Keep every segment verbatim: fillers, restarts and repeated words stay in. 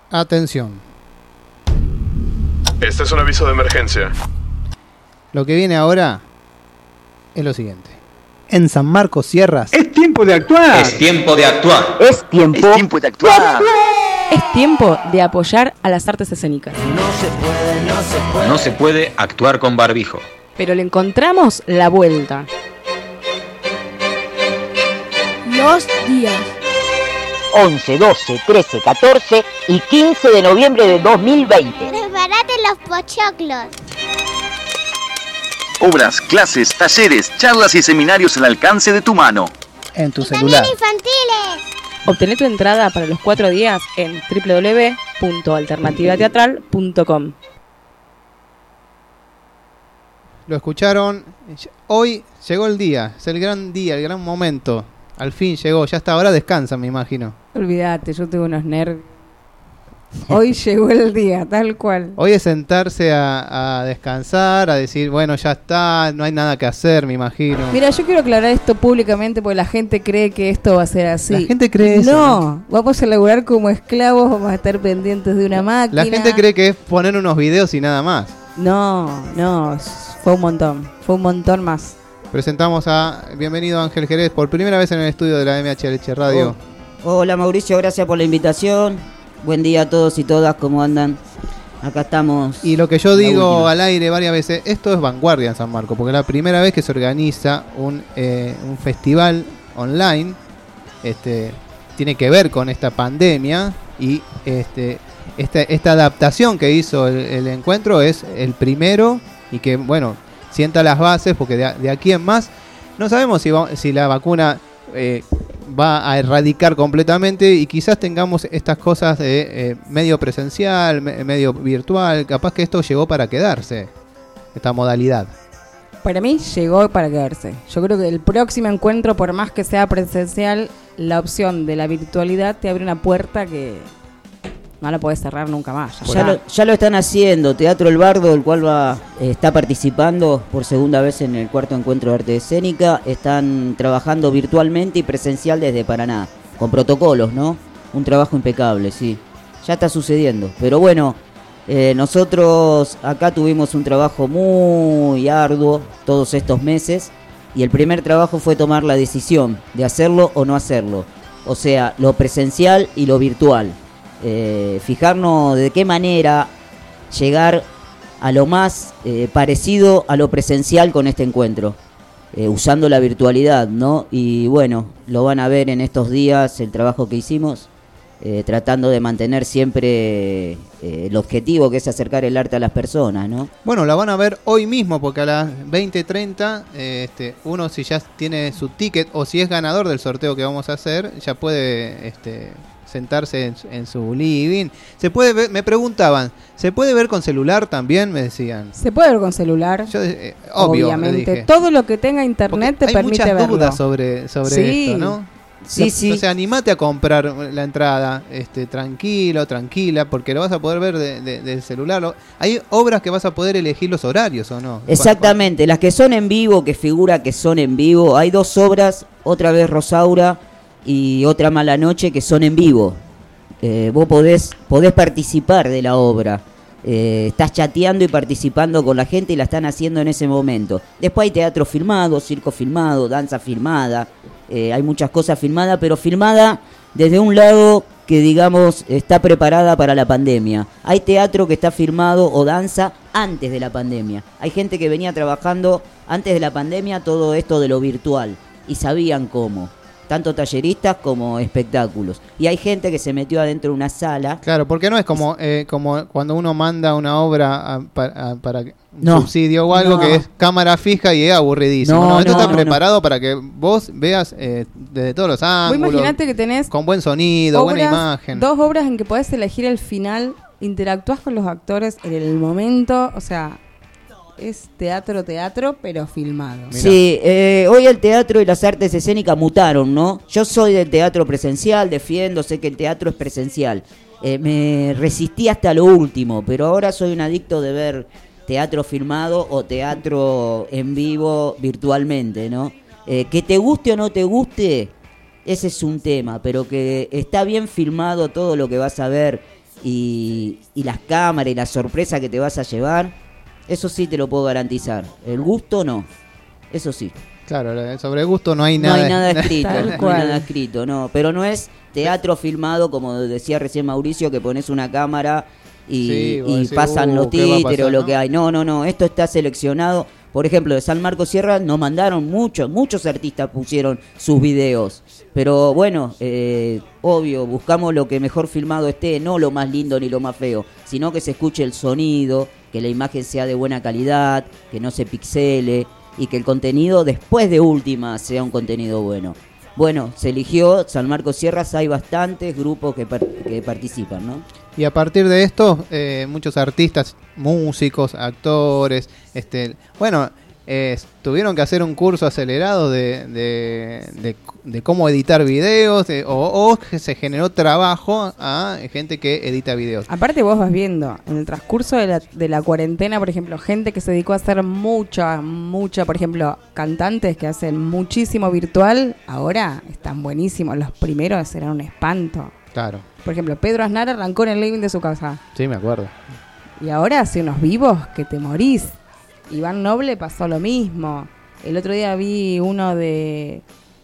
Atención. Este es un aviso de emergencia. Lo que viene ahora es lo siguiente. En San Marcos Sierras. ¡Es tiempo de actuar! Es tiempo de actuar. Es tiempo, es tiempo de actuar. Es tiempo de apoyar a las artes escénicas. No se puede, no se puede. No se puede actuar con barbijo. Pero le encontramos la vuelta. Los días once, doce, trece, catorce y quince de noviembre de dos mil veinte. Prepárate los pochoclos. Obras, clases, talleres, charlas y seminarios al alcance de tu mano. En tu y celular. También infantiles. Obtené tu entrada para los cuatro días en doble u doble u doble u punto alternativa teatral punto com. Lo escucharon. Hoy llegó el día. Es el gran día, el gran momento. Al fin llegó. Ya hasta ahora descansan, me imagino. Olvídate, yo tengo unos nervios. Hoy llegó el día, tal cual. Hoy es sentarse a, a descansar, a decir, bueno, ya está, no hay nada que hacer, me imagino. Mira, yo quiero aclarar esto públicamente porque la gente cree que esto va a ser así. La gente cree eso. No, ¿no? Vamos a laburar como esclavos, vamos a estar pendientes de una máquina. La gente cree que es poner unos videos y nada más. No, no, fue un montón, fue un montón más. Presentamos a, bienvenido Ángel Jerez, por primera vez en el estudio de la M H L Radio. Oh. Hola Mauricio, gracias por la invitación. Buen día a todos y todas, ¿cómo andan? Acá estamos. Y lo que yo digo al aire varias veces, esto es vanguardia en San Marcos, porque es la primera vez que se organiza un, eh, un festival online, este, tiene que ver con esta pandemia y este, esta, esta adaptación que hizo el, el encuentro es el primero y que, bueno, sienta las bases, porque de, de aquí en más no sabemos si, va, si la vacuna eh, va a erradicar completamente y quizás tengamos estas cosas de eh, medio presencial, me, medio virtual. Capaz que esto llegó para quedarse, esta modalidad. Para mí llegó para quedarse. Yo creo que el próximo encuentro, por más que sea presencial, la opción de la virtualidad te abre una puerta que no la podés cerrar nunca más. Ya, ya, lo, ya lo están haciendo. Teatro El Bardo, el cual va eh, está participando por segunda vez en el cuarto encuentro de arte escénica, están trabajando virtualmente y presencial desde Paraná, con protocolos, ¿no? Un trabajo impecable, sí. Ya está sucediendo. Pero bueno, eh, nosotros acá tuvimos un trabajo muy arduo todos estos meses y el primer trabajo fue tomar la decisión de hacerlo o no hacerlo. O sea, lo presencial y lo virtual. Eh, fijarnos de qué manera llegar a lo más eh, parecido a lo presencial con este encuentro, eh, usando la virtualidad, ¿no? Y bueno, lo van a ver en estos días el trabajo que hicimos, eh, tratando de mantener siempre eh, el objetivo, que es acercar el arte a las personas, ¿no? Bueno, la van a ver hoy mismo, porque a las veinte treinta eh, este, uno, si ya tiene su ticket o si es ganador del sorteo que vamos a hacer, ya puede este, sentarse en, en su living. Se puede ver, me preguntaban, ¿se puede ver con celular también? Me decían. Se puede ver con celular. Yo, eh, obvio, obviamente. Todo lo que tenga internet porque te permite verlo. Hay muchas dudas sobre, sobre sí. esto, ¿no? Sí, o, sí. O sea, animate a comprar la entrada, este, tranquilo, tranquila, porque lo vas a poder ver de, de, del celular. Hay obras que vas a poder elegir los horarios, ¿o no? Exactamente, las que son en vivo, que figura que son en vivo. Hay dos obras, otra vez Rosaura y otra Mala Noche, que son en vivo. Eh, vos podés, podés participar de la obra. Eh, estás chateando y participando con la gente y la están haciendo en ese momento. Después hay teatro filmado, circo filmado, danza filmada, eh, hay muchas cosas filmadas, pero filmada desde un lado que, digamos, está preparada para la pandemia. Hay teatro que está filmado o danza antes de la pandemia. Hay gente que venía trabajando antes de la pandemia todo esto de lo virtual y sabían cómo. Tanto talleristas como espectáculos. Y hay gente que se metió adentro de una sala. Claro, porque no es como eh, como cuando uno manda una obra a, para, a, para no, subsidio o algo, no. que es cámara fija y es aburridísimo. No, no, esto no, está no, preparado no. para que vos veas eh, desde todos los ángulos. Imagínate que tenés con buen sonido, obras, buena imagen. Dos obras en que podés elegir el final, interactuás con los actores en el momento, o sea, es teatro, teatro, pero filmado. Mirá. Sí, eh, hoy el teatro y las artes escénicas mutaron, ¿no? Yo soy del teatro presencial, defiendo, sé que el teatro es presencial. Eh, me resistí hasta lo último, pero ahora soy un adicto de ver teatro filmado o teatro en vivo virtualmente, ¿no? Eh, que te guste o no te guste, ese es un tema, pero que está bien filmado todo lo que vas a ver y, y las cámaras y la sorpresa que te vas a llevar, eso sí te lo puedo garantizar. El gusto no, eso sí. Claro, sobre gusto no hay No nada. hay nada escrito, Tal no hay cual. nada escrito, no. Pero no es teatro filmado, como decía recién Mauricio, que pones una cámara y, Sí, vos y decís, pasan uh, los ¿qué va a títeres pasar, o lo no? que hay. No, no, no, esto está seleccionado. Por ejemplo, de San Marcos Sierra nos mandaron muchos, muchos artistas pusieron sus videos. Pero bueno, eh, obvio, buscamos lo que mejor filmado esté, no lo más lindo ni lo más feo, sino que se escuche el sonido, que la imagen sea de buena calidad, que no se pixele y que el contenido después de última sea un contenido bueno. Bueno, se eligió San Marcos Sierras, hay bastantes grupos que, par- que participan, ¿no? Y a partir de esto, eh, muchos artistas, músicos, actores, este, bueno, eh, tuvieron que hacer un curso acelerado de, de, de, de cómo editar videos, de- o, o que se generó trabajo a gente que edita videos. Aparte vos vas viendo, en el transcurso de la, de la cuarentena, por ejemplo, gente que se dedicó a hacer mucha, mucha, por ejemplo, cantantes que hacen muchísimo virtual, ahora están buenísimos. Los primeros eran un espanto. Claro, Por ejemplo, Pedro Aznar arrancó en el living de su casa. sí, me acuerdo. Y ahora hace unos vivos que te morís. Iván Noble pasó lo mismo. El otro día vi uno de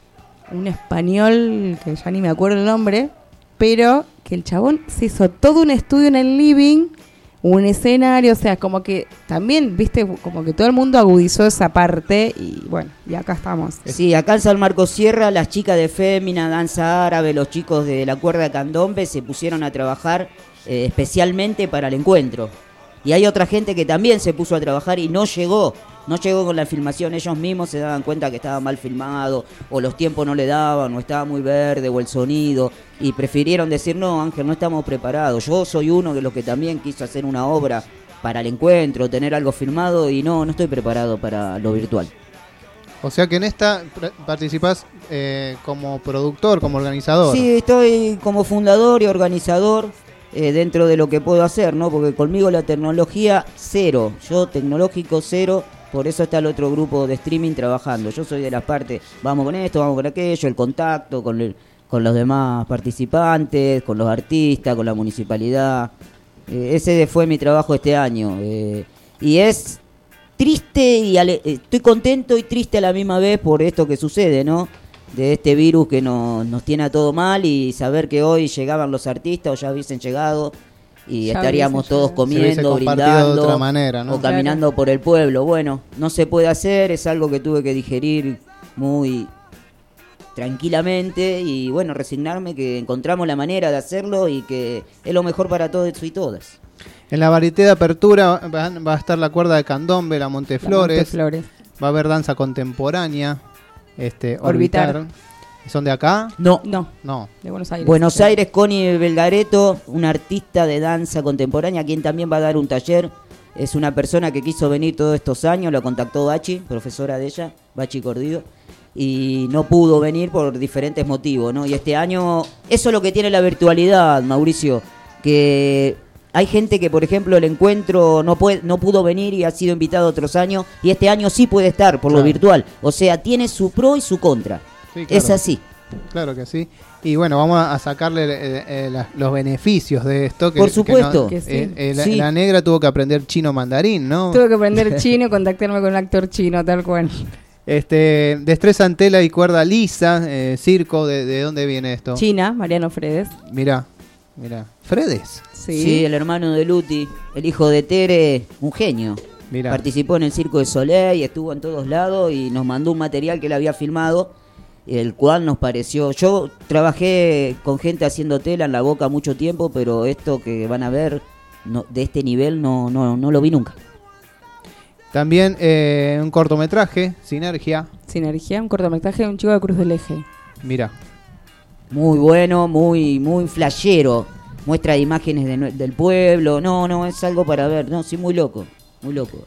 un español, que ya ni me acuerdo el nombre, pero que el chabón se hizo todo un estudio en el living, un escenario, o sea, como que también, viste, como que todo el mundo agudizó esa parte y bueno, y acá estamos. Sí, acá en San Marcos Sierra, las chicas de Fémina, Danza Árabe, los chicos de la cuerda candombe se pusieron a trabajar eh, especialmente para el encuentro. Y hay otra gente que también se puso a trabajar y no llegó, no llegó con la filmación. Ellos mismos se daban cuenta que estaba mal filmado, o los tiempos no le daban, o estaba muy verde, o el sonido, y prefirieron decir, no, Ángel, no estamos preparados. Yo soy uno de los que también quiso hacer una obra para el encuentro, tener algo filmado, y no, no estoy preparado para lo virtual. O sea que en esta pr- participás eh, como productor, como organizador. Sí, estoy como fundador y organizador eh, dentro de lo que puedo hacer, ¿no? Porque conmigo la tecnología cero, yo tecnológico cero, por eso está el otro grupo de streaming trabajando. Yo soy de la parte, vamos con esto, vamos con aquello, el contacto con, el- con los demás participantes, con los artistas, con la municipalidad. Eh, ese fue mi trabajo este año. eh, y es triste y ale- estoy contento y triste a la misma vez por esto que sucede, ¿no? De este virus que nos, nos tiene a todo mal, y saber que hoy llegaban los artistas o ya hubiesen llegado y Ya estaríamos hubiesen todos llegado. Se hubiese comiendo, compartido brindando de otra manera, ¿no? o caminando por el pueblo. Bueno, no se puede hacer, es algo que tuve que digerir muy tranquilamente y bueno, resignarme que encontramos la manera de hacerlo y que es lo mejor para todos y todas. En la varieté de apertura va, va a estar la cuerda de candombe, la La Monteflores, Monteflores. va a haber danza contemporánea, este, Orbitar. orbitar. ¿Son de acá? No. No, No. de Buenos Aires. Buenos Aires, Connie Belgareto, una artista de danza contemporánea, quien también va a dar un taller. Es una persona que quiso venir todos estos años, la contactó Bachi, profesora de ella, Bachi Cordido, y no pudo venir por diferentes motivos, ¿no? Y este año, eso es lo que tiene la virtualidad, Mauricio, que hay gente que, por ejemplo, el encuentro no puede, no pudo venir y ha sido invitado otros años, y este año sí puede estar por lo Claro. virtual. O sea, tiene su pro y su contra. Sí, claro. Es así. Claro que sí. Y bueno, vamos a sacarle eh, eh, la- los beneficios de esto. Que, Por que supuesto. no- Que sí. eh, eh, la, Sí. la negra tuvo que aprender chino mandarín, ¿no? Tuve que aprender chino y contactarme con un actor chino, tal cual. Este, destreza en tela y cuerda lisa, eh, circo, ¿de, de dónde viene esto? China, Mariano Fredes. Mirá, mirá. Fredes. Sí. Sí, el hermano de Luti, el hijo de Tere, un genio. Mirá. Participó en el Circo de Soleil, estuvo en todos lados y nos mandó un material que él había filmado, el cual nos pareció... Yo trabajé con gente haciendo tela en La Boca mucho tiempo, pero esto que van a ver no, de este nivel no, no, no lo vi nunca. También eh, un cortometraje, Sinergia. Sinergia, un cortometraje de un chico de Cruz del Eje. Mirá. Muy bueno, muy muy flashero. Muestra imágenes de nue- del pueblo. No, no, es algo para ver. No, sí, muy loco, muy loco.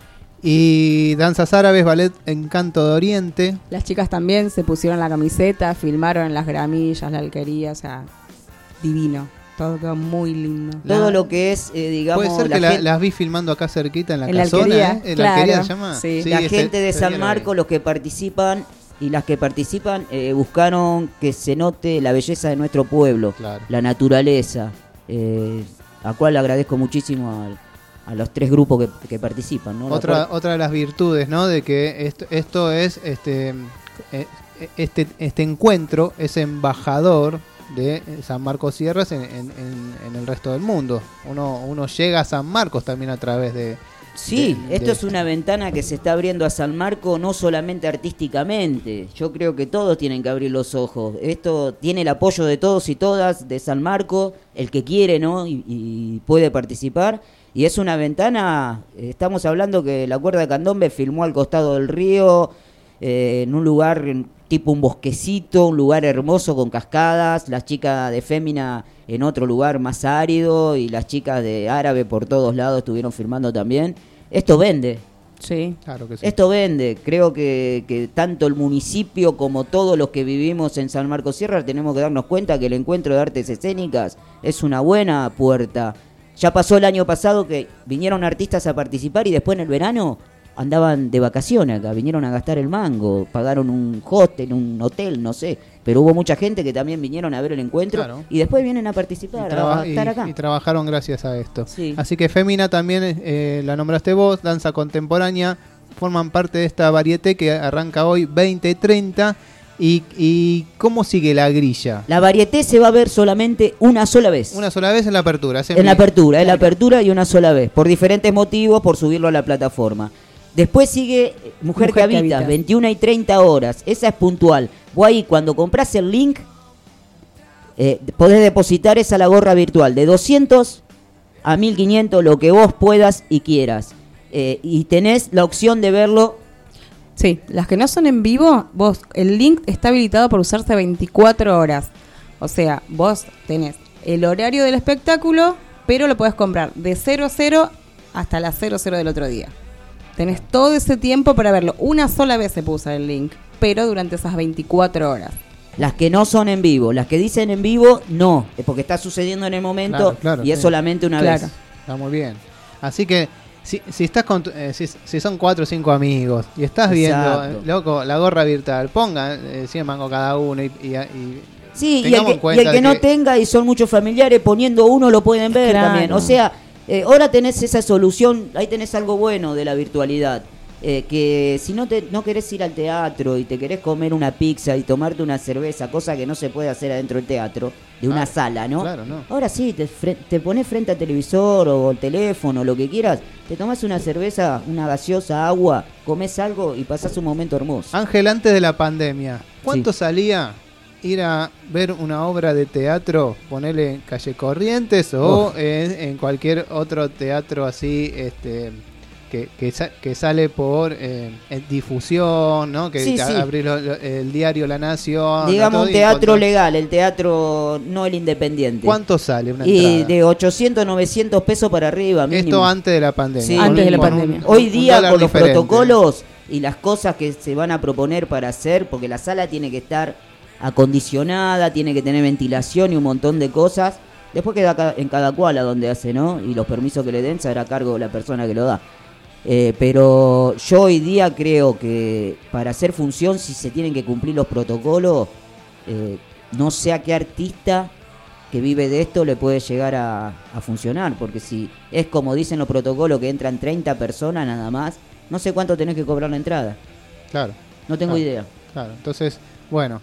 Y danzas árabes, ballet Encanto de Oriente. Las chicas también se pusieron la camiseta, filmaron en las gramillas, la alquería, o sea, divino. Todo quedó muy lindo. La- Todo lo que es, eh, digamos... Puede ser la que la- gente- las vi filmando acá cerquita en la En la casona, alquería, ¿eh? En claro. la alquería se llama. Sí. la ese- gente de ese San día lo Marcos, vi. los que participan y las que participan, eh, buscaron que se note la belleza de nuestro pueblo, Claro. la naturaleza. Eh, a cual agradezco muchísimo al, a los tres grupos que, que participan, ¿no? Otra, cual... otra de las virtudes, ¿no? De que esto, esto es este, este este encuentro es embajador de San Marcos Sierras en, en, en, en el resto del mundo. Uno, uno llega a San Marcos también a través de... Sí, de, esto de... es una ventana que se está abriendo a San Marcos no solamente artísticamente. Yo creo que todos tienen que abrir los ojos. Esto tiene el apoyo de todos y todas de San Marcos, el que quiere, ¿no? Y, y puede participar. Y es una ventana, estamos hablando que la Cuerda de Candombe filmó al costado del río, eh, en un lugar tipo un bosquecito, un lugar hermoso con cascadas, las chicas de Fémina en otro lugar más árido y las chicas de Árabe por todos lados estuvieron filmando también. Esto vende. Sí. Claro que sí. Esto vende. Creo que, que tanto el municipio como todos los que vivimos en San Marcos Sierra tenemos que darnos cuenta que el encuentro de artes escénicas es una buena puerta. Ya pasó el año pasado que vinieron artistas a participar y después en el verano andaban de vacaciones acá, vinieron a gastar el mango, pagaron un hostel, un hotel, no sé, pero hubo mucha gente que también vinieron a ver el encuentro, claro, y después vienen a participar, y traba- a estar y, acá. Y trabajaron gracias a esto. Sí. Así que Fémina también eh, la nombraste vos, danza contemporánea, forman parte de esta varieté que arranca hoy veinte treinta. ¿Y, ¿Y cómo sigue la grilla? La varieté se va a ver solamente una sola vez. Una sola vez en la apertura. En la apertura, en la apertura y una sola vez. Por diferentes motivos, por subirlo a la plataforma. Después sigue Mujer, Mujer que, habita, que habita, veintiuna y treinta horas. Esa es puntual. Vos ahí cuando compras el link, eh, podés depositar esa la gorra virtual. De doscientos a mil quinientos, lo que vos puedas y quieras. Eh, y tenés la opción de verlo. Sí, las que no son en vivo, vos, el link está habilitado por usarse veinticuatro horas. O sea, vos tenés el horario del espectáculo, pero lo podés comprar de cero a cero hasta las cero cero del otro día. Tenés todo ese tiempo para verlo. Una sola vez se puede usar el link, pero durante esas veinticuatro horas. Las que no son en vivo, las que dicen en vivo, no, es porque está sucediendo en el momento, claro, claro, y sí, es solamente una claro. vez. Está muy bien. Así que Si, si estás con tu, eh, si, si son cuatro o cinco amigos y estás viendo, eh, loco, la gorra virtual, pongan eh, cien mangos cada uno y, y, y sí, y el que, y el que no que... tenga y son muchos familiares, poniendo uno lo pueden ver, claro, también. O sea, eh, ahora tenés esa solución, ahí tenés algo bueno de la virtualidad. Eh, que si no te no querés ir al teatro y te querés comer una pizza y tomarte una cerveza, cosa que no se puede hacer adentro del teatro, de una ah, sala, ¿no? Claro, no. Ahora sí, te, te pones frente al televisor o el teléfono, lo que quieras, te tomas una cerveza, una gaseosa, agua, comes algo y pasás un momento hermoso. Ángel, antes de la pandemia, ¿cuánto sí. salía ir a ver una obra de teatro, ponerle en Calle Corrientes o en, en cualquier otro teatro así, este... Que, que, que sale por eh, difusión, ¿no? Que sí, sí. abrir lo, lo, el diario La Nación. Digamos un teatro legal, el teatro no el independiente. ¿Cuánto sale una y entrada? De ochocientos, novecientos pesos para arriba. Mínimo. Esto antes de la pandemia. Sí, antes de la pandemia. Un, Hoy día con los diferente. protocolos y las cosas que se van a proponer para hacer, porque la sala tiene que estar acondicionada, tiene que tener ventilación y un montón de cosas. Después queda en cada cual a donde hace, ¿no? Y los permisos que le den se hará cargo de la persona que lo da. Eh, pero yo hoy día creo que para hacer función, si se tienen que cumplir los protocolos, eh, no sé a qué artista que vive de esto le puede llegar a, a funcionar, porque si es como dicen los protocolos que entran treinta personas nada más, no sé cuánto tenés que cobrar la entrada. Claro. No tengo claro, idea. Claro, entonces, bueno,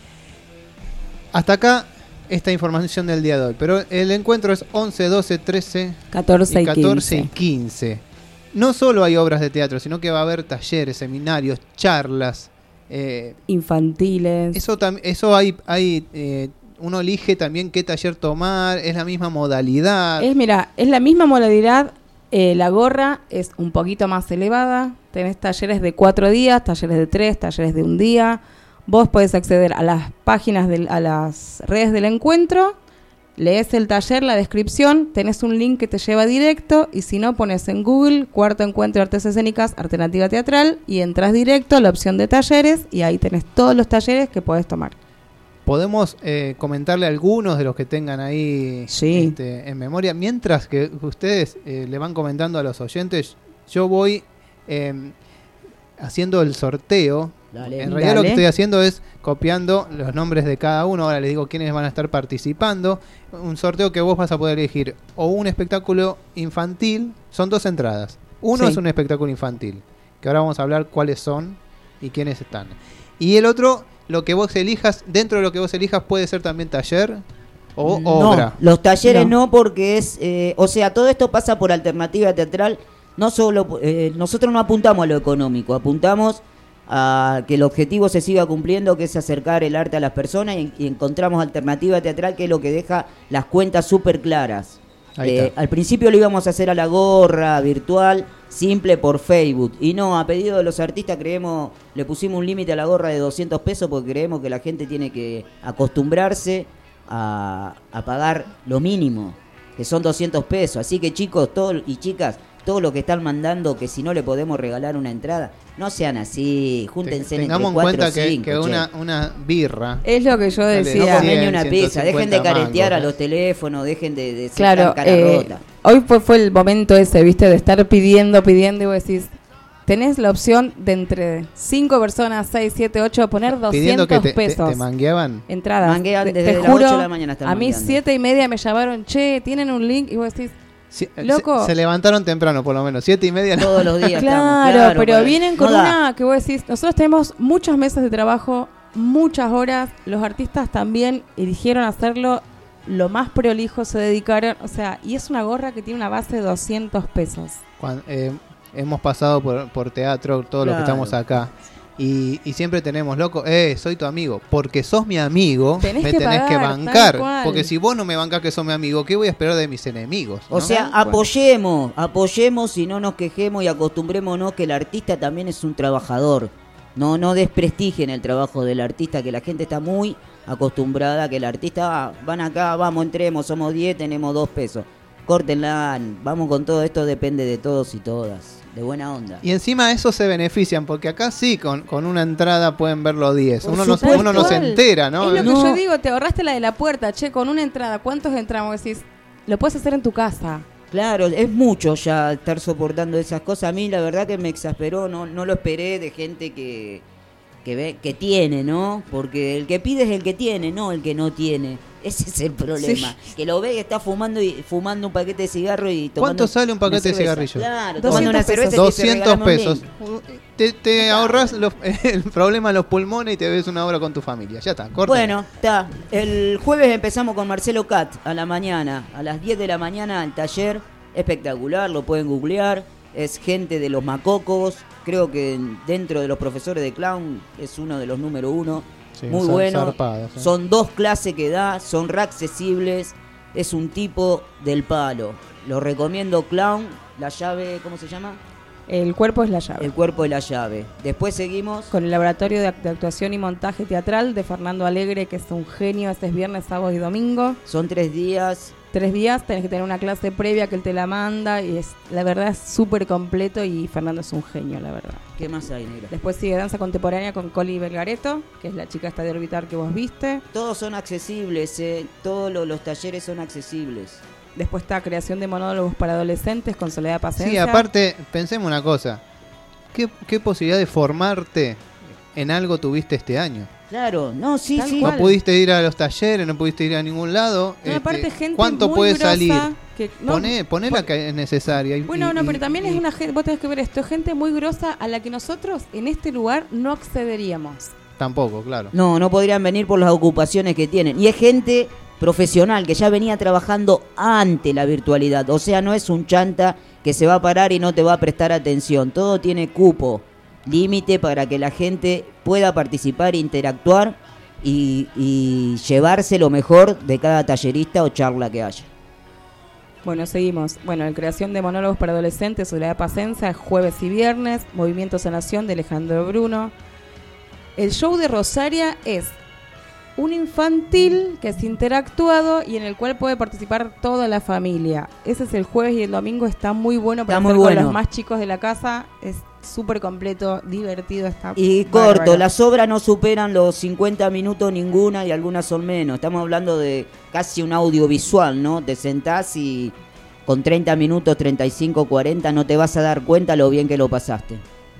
hasta acá esta información del día de hoy, pero el encuentro es once, doce, trece, catorce y catorce y quince. No solo hay obras de teatro, sino que va a haber talleres, seminarios, charlas. Eh, infantiles. Eso tam- eso hay, hay eh, uno elige también qué taller tomar, es la misma modalidad. Es, mira, es la misma modalidad, eh, la gorra es un poquito más elevada, tenés talleres de cuatro días, talleres de tres, talleres de un día. Vos podés acceder a las páginas, de, a las redes del encuentro, lees el taller, la descripción, tenés un link que te lleva directo y si no pones en Google Cuarto Encuentro de Artes Escénicas Alternativa Teatral y entras directo a la opción de talleres y ahí tenés todos los talleres que podés tomar. Podemos eh, comentarle algunos de los que tengan ahí sí. este, en memoria. Mientras que ustedes eh, le van comentando a los oyentes, yo voy eh, haciendo el sorteo. Dale, en realidad dale. lo que estoy haciendo es copiando los nombres de cada uno. Ahora les digo quiénes van a estar participando. Un sorteo que vos vas a poder elegir o un espectáculo infantil. Son dos entradas. Uno Sí. es un espectáculo infantil, que ahora vamos a hablar cuáles son y quiénes están. Y el otro, lo que vos elijas, dentro de lo que vos elijas puede ser también taller o no, obra. los talleres no, No. porque es, eh, o sea, todo esto pasa por alternativa teatral. No solo, eh, nosotros no apuntamos a lo económico, apuntamos a que el objetivo se siga cumpliendo, que es acercar el arte a las personas, y, y encontramos alternativa teatral, que es lo que deja las cuentas súper claras. Ahí Eh, está. al principio lo íbamos a hacer a la gorra, virtual, simple por Facebook. Y no, a pedido de los artistas creemos, le pusimos un límite a la gorra de doscientos pesos porque creemos que la gente tiene que acostumbrarse a, a pagar lo mínimo, que son doscientos pesos. Así que chicos todo, y chicas, todos los que están mandando que si no le podemos regalar una entrada, no sean así, júntense entre Tengamos en cuatro cuenta o que, cinco, que che. una, una birra. Es lo que yo Dale, No decía. comen ni cien, una pizza, dejen de ciento cincuenta caretear a mangos, los ¿eh? teléfonos, dejen de, de ser Claro, tan cara eh, rota. hoy fue, fue el momento ese, viste, de estar pidiendo, pidiendo, y vos decís, tenés la opción de entre cinco personas, seis, siete, ocho, poner Pidiendo doscientos que te, te, pesos. te mangueaban. Entradas. Manguean Te- desde te las juro, ocho de la mañana están a mí mangueando. siete y media me llamaron, che, tienen un link, y vos decís, Sí, Loco. Se, se levantaron temprano, por lo menos. Siete y media. no. Todos los días claro, estamos, pero para- vienen con no da. una que vos decís, nosotros tenemos muchas mesas de trabajo, muchas horas, los artistas también eligieron hacerlo lo más prolijo, se dedicaron, o sea, y es una gorra que tiene una base de doscientos pesos. Cuan- eh, hemos pasado por, por teatro, todos los que Claro. estamos acá. Y, y siempre tenemos, loco, eh, soy tu amigo. Porque sos mi amigo, Tenés me que tenés que pagar, tal bancar. cual. Porque si vos no me bancás que sos mi amigo, ¿qué voy a esperar de mis enemigos? O ¿no? sea, Bueno. apoyemos, apoyemos y no nos quejemos y acostumbrémonos que el artista también es un trabajador. No, no desprestigien el trabajo del artista, que la gente está muy acostumbrada, que el artista, ah, van acá, vamos, entremos, somos diez, tenemos dos pesos. Córtenla, vamos con todo esto, depende de todos y todas. De buena onda. Y encima de eso se benefician, porque acá sí, con, con una entrada pueden ver los diez. Por Uno no, supuesto. uno no se entera, ¿no? Es lo No. que yo digo, te ahorraste la de la puerta, che, con una entrada, ¿cuántos entramos? Decís, lo puedes hacer en tu casa. Claro, es mucho ya estar soportando esas cosas. A mí la verdad que me exasperó, no, no lo esperé de gente que, que ve, que tiene, ¿no? Porque el que pide es el que tiene, no el que no tiene. Ese es el problema. Que lo ve que está fumando y fumando un paquete de cigarro y tomando. ¿Cuánto sale un una paquete de cerveza. cigarrillos? Claro, doscientos tomando una pesos. cerveza y dice, doscientos "Regálame un pesos. link". Te, te ahorras los- el problema de los pulmones y te ves una hora con tu familia. Ya está, corta. Bueno, está. El jueves empezamos con Marcelo Cat a la mañana, a las diez de la mañana, el taller. Espectacular, lo pueden googlear. Es gente de los macocos. Creo que dentro de los profesores de clown es uno de los número uno. Sí, Muy zar- bueno. zarpados, ¿eh? Son dos clases que da, son re accesibles. Es un tipo del palo. Lo recomiendo, clown. La llave, ¿cómo se llama? El cuerpo es la llave. El cuerpo de la llave. Después seguimos. Con el laboratorio de, act- de actuación y montaje teatral de Fernando Alegre, que es un genio. Este es viernes, sábado y domingo. Son tres días. Tres días, tenés que tener una clase previa que él te la manda. Y es la verdad es súper completo y Fernando es un genio, la verdad. ¿Qué más hay, negra? Después sigue danza contemporánea con Coli Belgareto, que es la chica esta de Orbitar que vos viste. Todos son accesibles, eh. Todos lo- los talleres son accesibles. Después está creación de monólogos para adolescentes con Soledad Pacencia. Sí, aparte, pensemos una cosa. ¿Qué, qué posibilidad de formarte en algo tuviste este año? Claro, no, sí, Tal sí. cual. No pudiste ir a los talleres, no pudiste ir a ningún lado. No, este, aparte gente ¿Cuánto muy puede grosa salir? que- no, Poné, poné la que es necesaria. y- Bueno, y- no, y- pero también es y- una gente, vos tenés que ver esto, gente muy grosa a la que nosotros en este lugar no accederíamos. Tampoco, claro. No, no podrían venir por las ocupaciones que tienen. Y es gente profesional que ya venía trabajando ante la virtualidad. O sea, no es un chanta que se va a parar y no te va a prestar atención. Todo tiene cupo, límite para que la gente pueda participar, interactuar y, y llevarse lo mejor de cada tallerista o charla que haya. Bueno, seguimos. Bueno, en creación de monólogos para adolescentes, Soledad Pacencia, jueves y viernes, Movimiento Sanación de Alejandro Bruno. El show de Rosaria es un infantil que es interactuado y en el cual puede participar toda la familia. Ese es el jueves y el domingo está muy bueno para Está muy hacer con bueno. los más chicos de la casa. Es súper completo, divertido, está Y bárbaro. corto, las obras no superan los cincuenta minutos ninguna y algunas son menos. Estamos hablando de casi un audiovisual, ¿no? Te sentás y con treinta minutos, treinta y cinco, cuarenta no te vas a dar cuenta lo bien que lo pasaste.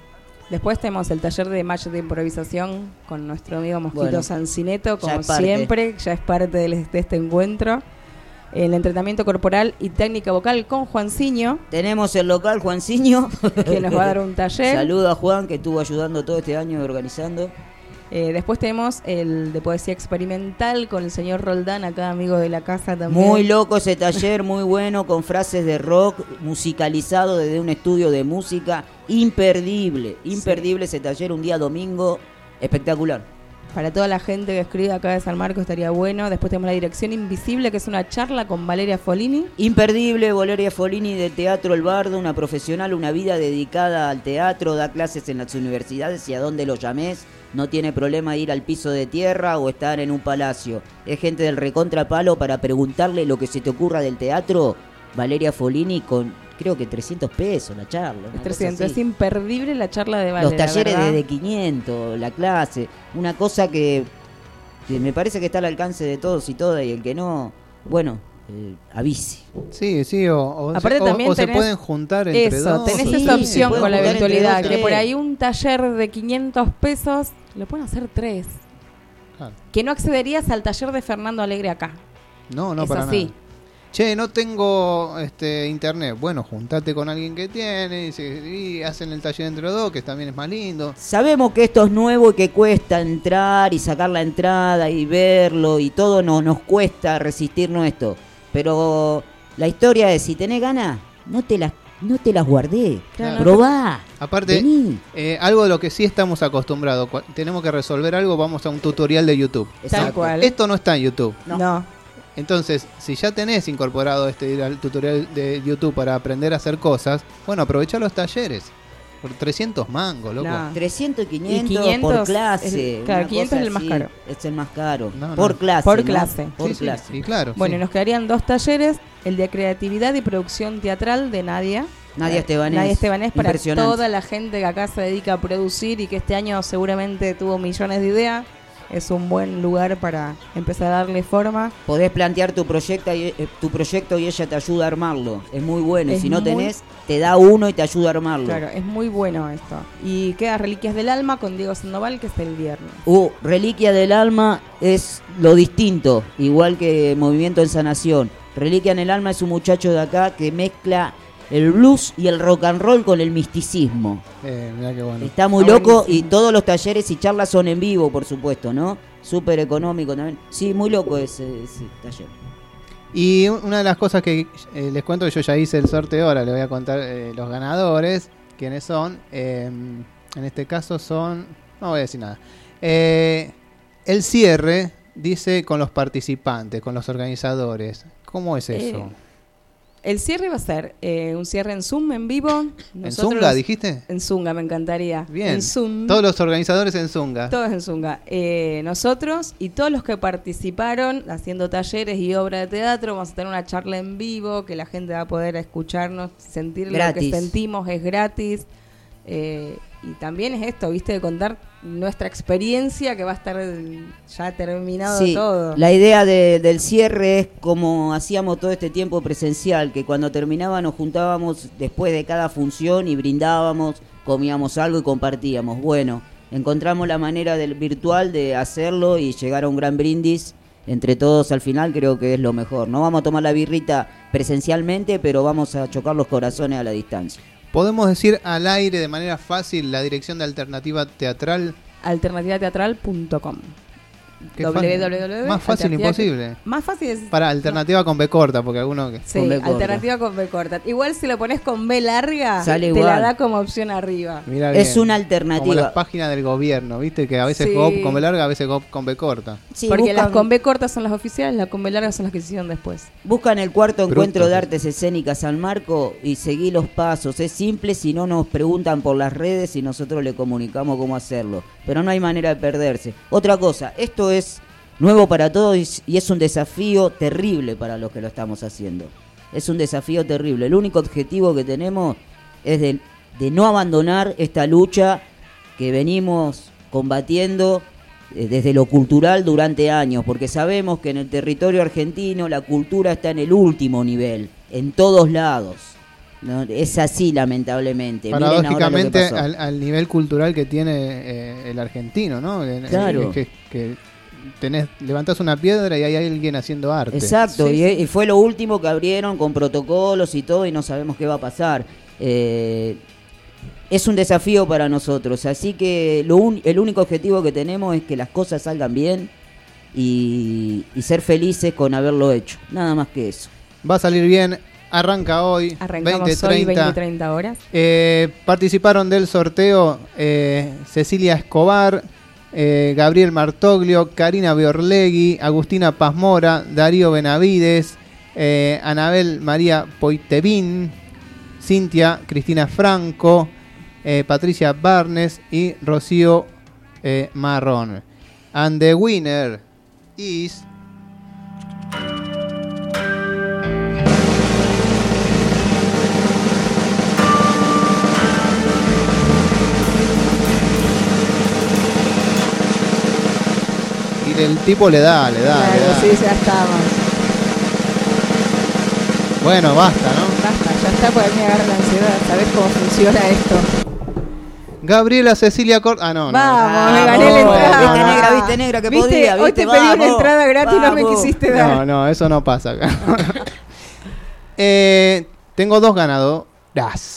Después tenemos el taller de match de improvisación con nuestro amigo Mosquito Bueno, Sancineto, ya como es parte. siempre, ya es parte del- de este encuentro. El entrenamiento corporal y técnica vocal con Juanciño, Tenemos el local Juanciño, que nos va a dar un taller. Saludo a Juan, que estuvo ayudando todo este año organizando. Eh, después tenemos el de poesía experimental con el señor Roldán, acá amigo de la casa también. Muy loco ese taller, muy bueno, con frases de rock, musicalizado desde un estudio de música. Imperdible, imperdible ese taller, un día domingo, espectacular. Para toda la gente que escribe acá de San Marcos estaría bueno. Después tenemos la Dirección Invisible, que es una charla con Valeria Folini. Imperdible, Valeria Folini de Teatro El Bardo, una profesional, una vida dedicada al teatro, da clases en las universidades y a donde lo llames, no tiene problema ir al piso de tierra o estar en un palacio. Es gente del recontrapalo para preguntarle lo que se te ocurra del teatro. Valeria Folini con, creo que trescientos pesos la charla. una cosa trescientos, así. es imperdible la charla de Valeria. Los talleres ¿verdad? desde quinientos, la clase, una cosa que, que me parece que está al alcance de todos y todas, y el que no, bueno, eh, avise. Sí, sí, o, o Aparte se, o- también o se tenés pueden juntar entre Eso, dos. tenés Sí, esa se opción puede con la juntar entre eventualidad, dos, que por tres. ahí un taller de quinientos pesos, lo pueden hacer tres. Claro. Que no accederías al taller de Fernando Alegre acá. No, no Es para así. nada. Che, no tengo este internet. Bueno, juntate con alguien que tiene y, se- y hacen el taller entre los dos, que también es más lindo. Sabemos que esto es nuevo y que cuesta entrar y sacar la entrada y verlo y todo nos, nos cuesta resistirnos esto. Pero la historia es, si tenés ganas, no te las, no te las guardé. Claro. Probá. Aparte, Vení. eh, algo de lo que sí estamos acostumbrados, cua- tenemos que resolver algo, vamos a un tutorial de YouTube. Exacto. cual. Esto no está en YouTube. No. No. Entonces, si ya tenés incorporado este ir al tutorial de YouTube para aprender a hacer cosas, bueno, aprovechá los talleres. Por trescientos mangos, loco. No. trescientos y Y quinientos, quinientos por clase. es el- una claro, quinientos cosa es el más así. caro. Es el más caro. No, no. Por clase. Por ¿no? clase. Por Sí, sí, clase. y claro. Bueno, sí. y nos quedarían dos talleres, el de creatividad y producción teatral de Nadia. Nadia Estebanés. Nadia Estebanés, para Impresionante. toda la gente que acá se dedica a producir y que este año seguramente tuvo millones de ideas. Es un buen lugar para empezar a darle forma. Podés plantear tu proyecto y, eh, tu proyecto y ella te ayuda a armarlo. Es muy bueno. Y Es si no muy- tenés, te da uno y te ayuda a armarlo. Claro, es muy bueno esto. Y queda Reliquias del Alma con Diego Sandoval, que es el viernes. Uh, Reliquia del Alma es lo distinto, igual que Movimiento en Sanación. Reliquia en el Alma es un muchacho de acá que mezcla el blues y el rock and roll con el misticismo. Eh, mirá qué bueno. Está muy Está loco buenísimo. y todos los talleres y charlas son en vivo, por supuesto, ¿no? Súper económico también. Sí, muy loco ese, ese taller. Y un- una de las cosas que eh, les cuento, que yo ya hice el sorteo, ahora les voy a contar eh, los ganadores, quiénes son. Eh, en este caso son... No voy a decir nada. Eh, el cierre dice con los participantes, con los organizadores. ¿Cómo es eso? Eh, El cierre va a ser eh, un cierre en Zoom, en vivo. ¿En Nosotros Zunga los- dijiste? En Zunga, me encantaría. Bien. En Zoom. Todos los organizadores en Zunga. Todos en Zunga. Eh, nosotros y todos los que participaron haciendo talleres y obra de teatro, vamos a tener una charla en vivo que la gente va a poder escucharnos, sentir lo Gratis. que sentimos, es gratis. Eh, y también es esto, viste, de contar nuestra experiencia que va a estar eh, ya terminado Sí, todo. la idea de- del cierre es como hacíamos todo este tiempo presencial, que cuando terminaba nos juntábamos después de cada función y brindábamos, comíamos algo y compartíamos. Bueno, encontramos la manera del virtual de hacerlo y llegar a un gran brindis entre todos al final, creo que es lo mejor. No vamos a tomar la birrita presencialmente, pero vamos a chocar los corazones a la distancia. Podemos decir al aire de manera fácil la dirección de Alternativa Teatral. alternativa teatral punto com. Qué doble u fácil. doble u doble u Más fácil alternativa- imposible. Más fácil es... Para Alternativa con B corta, porque alguno que... Sí, Con B corta. alternativa con B corta. Igual si lo pones con B larga, Sale te igual. la da como opción arriba. Mirá Es bien. una alternativa. Como las páginas del gobierno, ¿viste? Que a veces Sí. G O P con B larga, a veces G O P con B corta. Sí, Porque buscan- las con B cortas son las oficiales, las con B largas son las que se hicieron después. Buscan el cuarto Bruto, encuentro de sí. artes escénicas San Marco y seguí los pasos. Es simple, si no nos preguntan por las redes y nosotros le comunicamos cómo hacerlo. Pero no hay manera de perderse. Otra cosa, esto es nuevo para todos y es un desafío terrible para los que lo estamos haciendo. Es un desafío terrible. El único objetivo que tenemos es de, de no abandonar esta lucha que venimos combatiendo eh, desde lo cultural durante años, porque sabemos que en el territorio argentino la cultura está en el último nivel, en todos lados. No, es así, lamentablemente. Paradójicamente, Miren ahora lo que al, al nivel cultural que tiene eh, el argentino, ¿no? Claro. Que, que tenés, levantás una piedra y hay alguien haciendo arte. Exacto, Sí, y, sí. y fue lo último que abrieron con protocolos y todo y no sabemos qué va a pasar. Eh, es un desafío para nosotros, así que lo un, el único objetivo que tenemos es que las cosas salgan bien y, y ser felices con haberlo hecho, nada más que eso. Va a salir bien, arranca hoy, Arrancamos veinte hoy treinta. veinte treinta horas. Eh, participaron del sorteo eh, Cecilia Escobar, eh, Gabriel Martoglio, Karina Biorlegui, Agustina Pazmora, Darío Benavides, eh, Anabel María Poitevin, Cintia Cristina Franco, eh, Patricia Barnes y Rocío eh, Marrón. And the winner is... Y el tipo le da, le da, Claro, le da. sí, ya estamos. Bueno, basta, ¿no? Basta, ya está, porque me agarra la ansiedad. ¿Sabés cómo funciona esto? Gabriela Cecilia Cort... Ah, no, no. Vamos, me Ah, gané la vamos, entrada. viste negra, viste negra, que ¿Viste? podía, Hoy viste, te pedí una vamos, entrada gratis y no me vamos. quisiste dar. No, no, eso no pasa acá. eh, tengo dos ganadoras.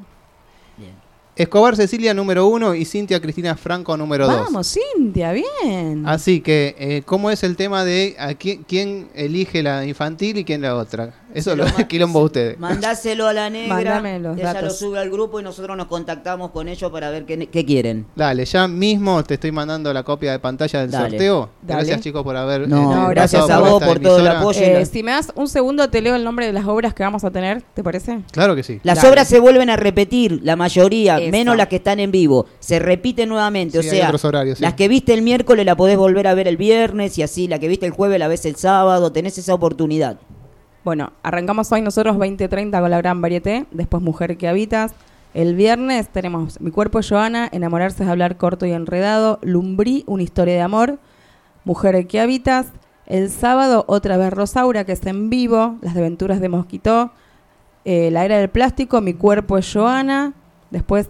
Bien. Escobar Cecilia número uno y Cintia Cristina Franco número dos. Vamos, Cintia, bien. Así que, eh, ¿cómo es el tema de a quién, quién elige la infantil y quién la otra? Eso Se lo ma- quilombo a ustedes. Mandáselo a la negra, Mándame los ella datos. lo sube al grupo y nosotros nos contactamos con ellos para ver qué, qué quieren. Dale, ya mismo te estoy mandando la copia de pantalla del Dale. sorteo. Dale. Gracias, chicos, por haber... No, eh, No, gracias pasado a vos esta por todo el emisora. apoyo. Eh, la- si me das un segundo, te leo el nombre de las obras que vamos a tener, ¿te parece? Claro que sí. Las Dale. obras se vuelven a repetir, la mayoría, Eso. menos las que están en vivo. Se repiten nuevamente, Sí, o hay sea, otros horarios, sí. las que viste el miércoles la podés volver a ver el viernes y así, la que viste el jueves la ves el sábado, tenés esa oportunidad. Bueno, arrancamos hoy nosotros veinte treinta con la gran varieté, después Mujer que habitas. El viernes tenemos Mi cuerpo es Joana, Enamorarse es hablar corto y enredado, Lumbrí, una historia de amor, Mujer que habitas. El sábado otra vez Rosaura, que es en vivo, Las aventuras de Mosquito, eh, La era del plástico, Mi cuerpo es Joana. Después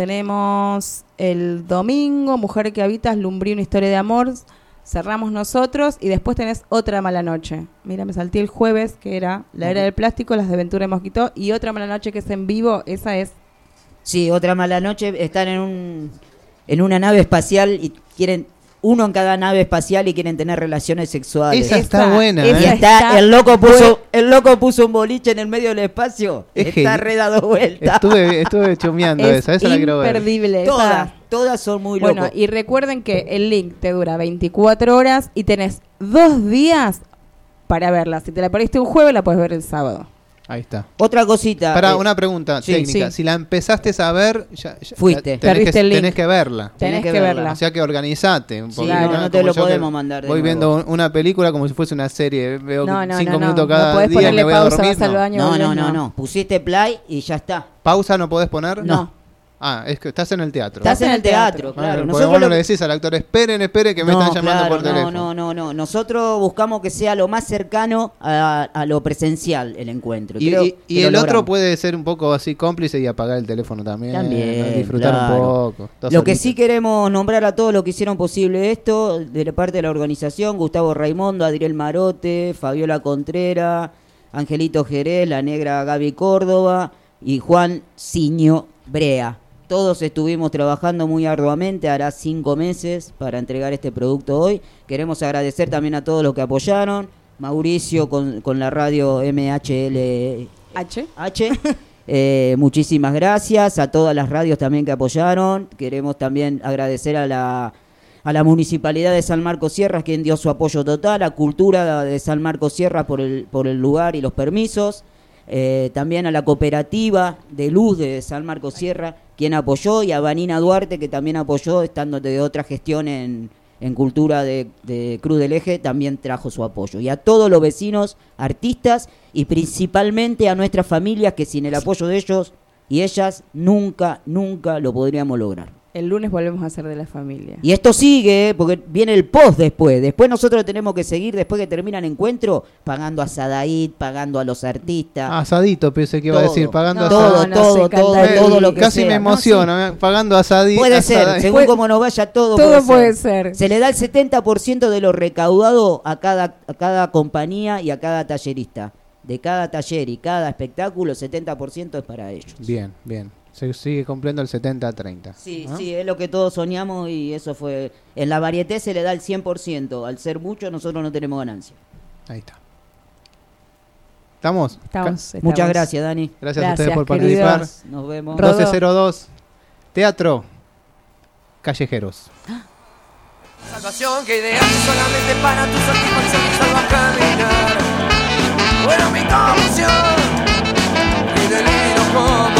tenemos el domingo, Mujer que habitas, Lumbrí, una historia de amor. Cerramos nosotros y después tenés Otra mala noche. Mira, me salté el jueves, que era La era del plástico, Las aventuras de Mosquito, y Otra mala noche, que es en vivo. Esa es... Sí, otra mala noche, están en un en una nave espacial y quieren uno en cada nave espacial y quieren tener relaciones sexuales. Esa está buena, Y ¿eh? está, está el loco puso bue- el loco puso un boliche en el medio del espacio. Es está genial. re dado vuelta. Estuve, estuve chumeando es esa, esa la quiero ver. imperdible. esa- Todas, todas son muy Bueno, locos. y recuerden que el link te dura veinticuatro horas y tenés dos días para verla. Si te la perdiste un jueves, la puedes ver el sábado. Ahí está. Otra cosita. Para eh, una pregunta sí, técnica. sí. Si la empezaste a ver, ya, ya- Fuiste. ya tenés, Perdiste que, el link. tenés que verla. Tenés, que que, verla. verla. O sea que organizate. Sí, porque claro, no te como lo yo que podemos mandar de Voy nuevo. viendo un- una película como si fuese una serie. Veo No, no, cinco no, no. minutos No cada podés día y ponerle me voy a pausa, dormir. vas al no. baño. No, no, volvés, no, no. no. Pusiste play y ya está. ¿Pausa no podés poner? No. Ah, es que estás en el teatro. Estás en el teatro, Ah, claro. porque Nosotros vos no lo- le decís al actor, esperen, esperen, que me No, están llamando claro, por no, teléfono. No, no, no. Nosotros buscamos que sea lo más cercano a, a lo presencial el encuentro. Y, Creo y- que y lo el otro logramos. puede ser un poco así cómplice y apagar el teléfono también. También, ¿no? Disfrutar claro. un poco. Dos Lo que horitas. sí queremos nombrar a todos los que hicieron posible esto, de la parte de la organización, Gustavo Raimondo, Adriel Marote, Fabiola Contreras, Angelito Jerez, la negra Gaby Córdoba y Juan Ciño Brea. Todos estuvimos trabajando muy arduamente, hará cinco meses para entregar este producto hoy. Queremos agradecer también a todos los que apoyaron. Mauricio con, con la radio M H L H. H. Eh, muchísimas gracias a todas las radios también que apoyaron. Queremos también agradecer a la, a la Municipalidad de San Marcos Sierras, quien dio su apoyo total, a Cultura de San Marcos Sierras por el, por el lugar y los permisos. Eh, también a la Cooperativa de Luz de San Marcos Sierra, quien apoyó, y a Vanina Duarte, que también apoyó, estando de otra gestión en, en Cultura de, de Cruz del Eje, también trajo su apoyo. Y a todos los vecinos, artistas, y principalmente a nuestras familias, que sin el apoyo de ellos y ellas, nunca, nunca lo podríamos lograr. El lunes volvemos a hacer de la familia. Y esto sigue, ¿eh? Porque viene el post después. Después nosotros tenemos que seguir, después que termina el encuentro, pagando a Sadaid, pagando a los artistas. Asadito, pensé que iba a Todo. decir, pagando No, asadito. todo, no, todo, se todo, encanta. todo lo que Casi sea. me emociona, ¿eh? Pagando asadito. Puede ser, según Puede- como nos vaya todo, Todo puede ser. Se le da el setenta por ciento de lo recaudado a cada, a cada compañía y a cada tallerista. De cada taller y cada espectáculo, setenta por ciento es para ellos. Bien, bien. Se sigue cumpliendo el setenta a treinta. Sí, ¿no? sí, es lo que todos soñamos y eso fue... En la varieté se le da el cien por ciento. Al ser mucho, nosotros no tenemos ganancia. Ahí está. ¿Estamos? Estamos, Ca- estamos. Muchas gracias, Dani. Gracias, a Gracias, ustedes por queridos. participar. Nos vemos. Rodó. doce cero dos. Teatro. Callejeros. Salvación que ideaste solamente para tu satisfacción y salva a caminar. Bueno, mi confusión y deliro como